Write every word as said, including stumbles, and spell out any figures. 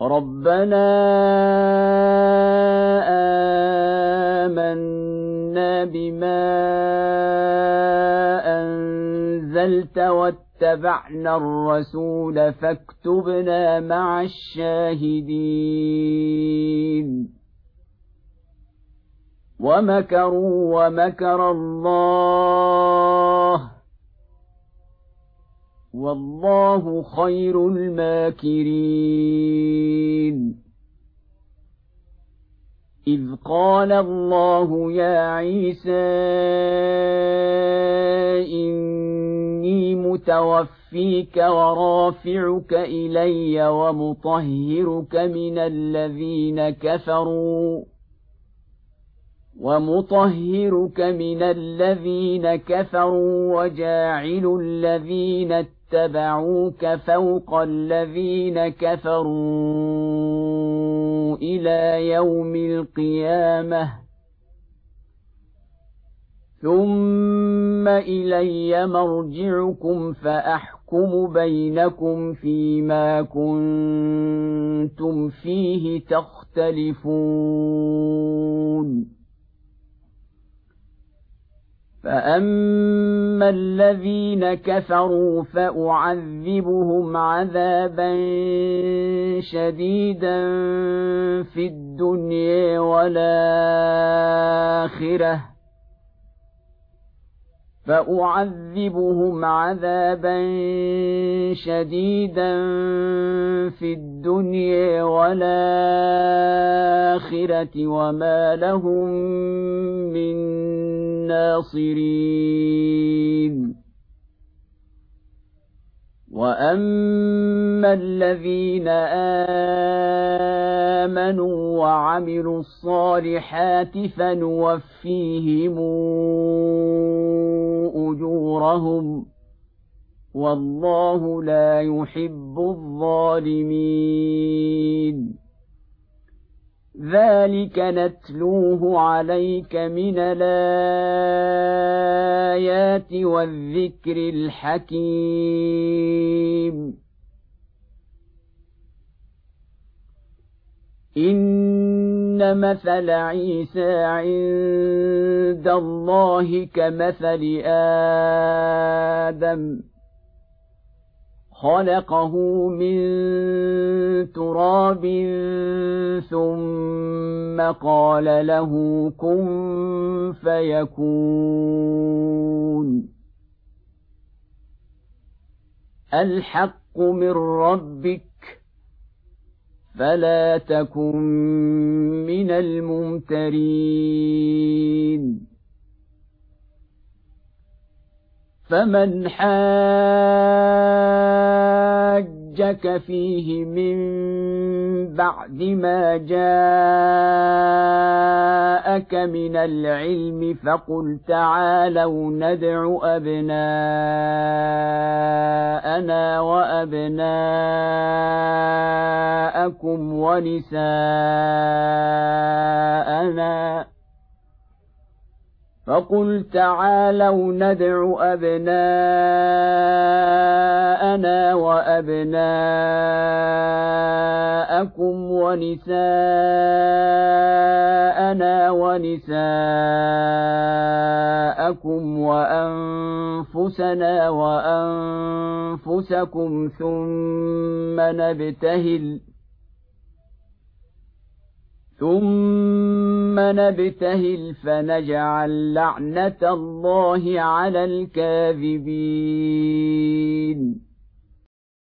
ربنا آمنا بما أنزلت واتبعنا الرسول فاكتبنا مع الشاهدين ومكروا ومكر الله والله خير الماكرين إذ قال الله يا عيسى إني متوفيك ورافعك إلي ومطهرك من الذين كفروا ومطهرك من الذين كفروا وجاعل الذين اتبعوك فوق الذين كفروا إلى يوم القيامة ثم إلي مرجعكم فأحكم بينكم فيما كنتم فيه تختلفون فأما الذين كفروا فأعذبهم عذابا شديدا في الدنيا والآخرة فأعذبهم عذابا شديدا في الدنيا والآخرة وما لهم من ناصرين وأما الذين آمنوا وعملوا الصالحات فنوفيهم أجورهم والله لا يحب الظالمين ذلك نتلوه عليك من الآيات والذكر الحكيم إن مثل عيسى عند الله كمثل آدم خلقه من تراب ثم قال له كن فيكون الحق من ربك فلا تكن من الممترين فمن حاجك فيه من بعد ما جاءك من العلم فقل تعالوا ندع أبناءنا وأبناءكم ونساءنا فقل تعالوا ندع أبناءنا وأبناءكم ونساءنا ونساءكم وأنفسنا وأنفسكم ثم نبتهل ثم نبتهل فنجعل لعنة الله على الكاذبين